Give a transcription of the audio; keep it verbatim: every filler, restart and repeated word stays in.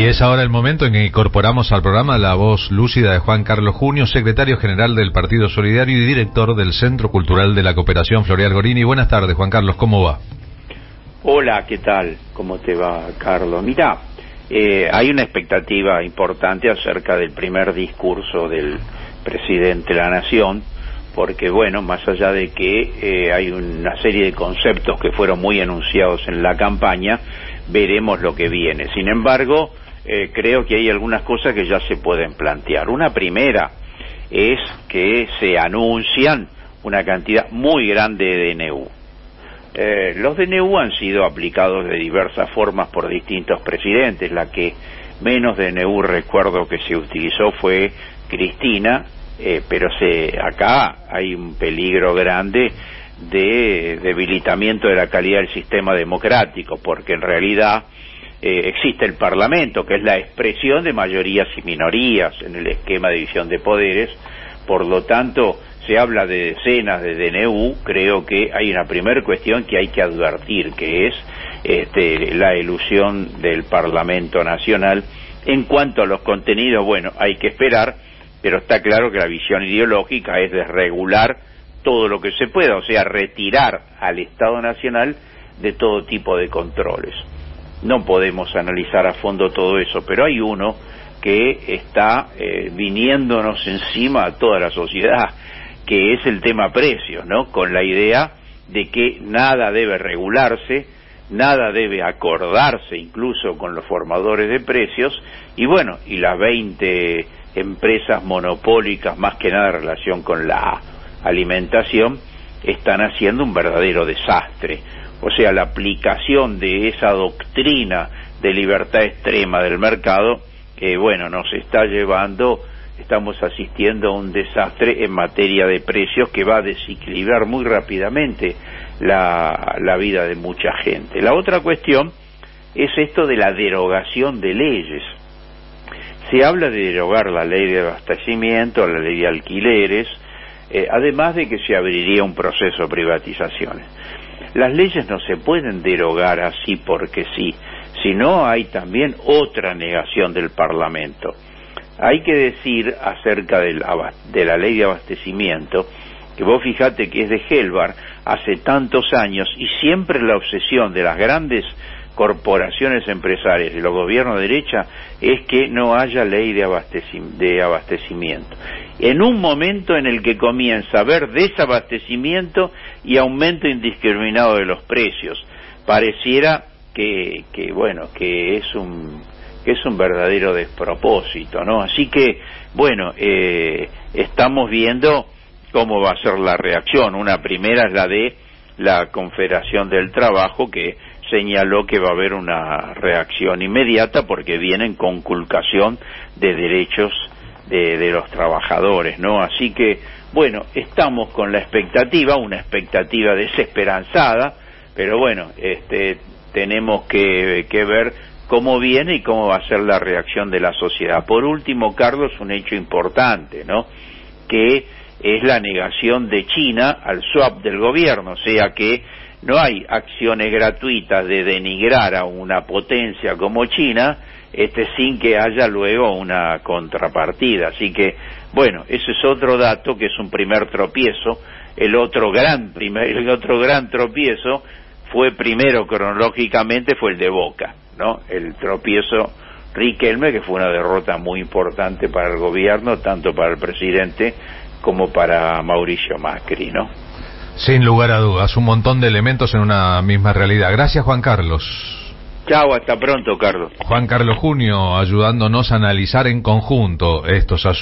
Y es ahora el momento en que incorporamos al programa la voz lúcida de Juan Carlos Junio, secretario general del Partido Solidario y director del Centro Cultural de la Cooperación Floreal Gorini. Buenas tardes, Juan Carlos, ¿cómo va? Hola, ¿qué tal? ¿Cómo te va, Carlos? Mirá, eh, hay una expectativa importante acerca del primer discurso del presidente de la Nación, porque, bueno, más allá de que eh, hay una serie de conceptos que fueron muy enunciados en la campaña, veremos lo que viene. Sin embargo, eh, creo que hay algunas cosas que ya se pueden plantear. Una primera es que se anuncian una cantidad muy grande de D N U. Eh, los D N U han sido aplicados de diversas formas por distintos presidentes. La que menos D N U recuerdo que se utilizó fue Cristina, eh, pero se, acá hay un peligro grande de debilitamiento de la calidad del sistema democrático, porque en realidad eh, existe el Parlamento, que es la expresión de mayorías y minorías en el esquema de división de poderes. Por lo tanto, se habla de decenas de D N U. Creo que hay una primera cuestión que hay que advertir, que es este, la elusión del Parlamento Nacional. En cuanto a los contenidos, bueno, hay que esperar, pero está claro que la visión ideológica es desregular todo lo que se pueda, o sea, retirar al Estado Nacional de todo tipo de controles. No podemos analizar a fondo todo eso, pero hay uno que está eh, viniéndonos encima a toda la sociedad, que es el tema precios, ¿no? Con la idea de que nada debe regularse, nada debe acordarse incluso con los formadores de precios, y bueno, y las veinte empresas monopólicas, más que nada en relación con la alimentación, están haciendo un verdadero desastre. O sea, la aplicación de esa doctrina de libertad extrema del mercado, que bueno, nos está llevando, estamos asistiendo a un desastre en materia de precios que va a desequilibrar muy rápidamente la, la vida de mucha gente. La otra cuestión es esto de la derogación de leyes. Se habla de derogar la ley de abastecimiento, la ley de alquileres, Eh, además de que se abriría un proceso de privatizaciones. Las leyes no se pueden derogar así porque sí, sino hay también otra negación del Parlamento. Hay que decir acerca del, de la ley de abastecimiento, que vos fijate que es de Helvar hace tantos años, y siempre la obsesión de las grandes corporaciones empresarias y los gobiernos de derecha es que no haya ley de, abasteci- de abastecimiento. En un momento en el que comienza a haber desabastecimiento y aumento indiscriminado de los precios, pareciera que, que bueno, que es un que es un verdadero despropósito, ¿no? Así que, bueno, eh, estamos viendo cómo va a ser la reacción. Una primera es la de la Confederación del Trabajo, que señaló que va a haber una reacción inmediata porque viene en conculcación de derechos de, de los trabajadores, ¿no? Así que, bueno, estamos con la expectativa, una expectativa desesperanzada, pero bueno, este, tenemos que, que ver cómo viene y cómo va a ser la reacción de la sociedad. Por último, Carlos, un hecho importante, ¿no?, que es la negación de China al swap del gobierno, o sea que no hay acciones gratuitas de denigrar a una potencia como China, este, sin que haya luego una contrapartida. Así que, bueno, ese es otro dato que es un primer tropiezo. El otro gran primer, el otro gran tropiezo fue primero cronológicamente fue el de Boca, ¿no? El tropiezo Riquelme, que fue una derrota muy importante para el gobierno, tanto para el presidente como para Mauricio Macri, ¿no? Sin lugar a dudas, un montón de elementos en una misma realidad. Gracias, Juan Carlos. Chao, hasta pronto, Carlos. Juan Carlos Junio, ayudándonos a analizar en conjunto estos asuntos.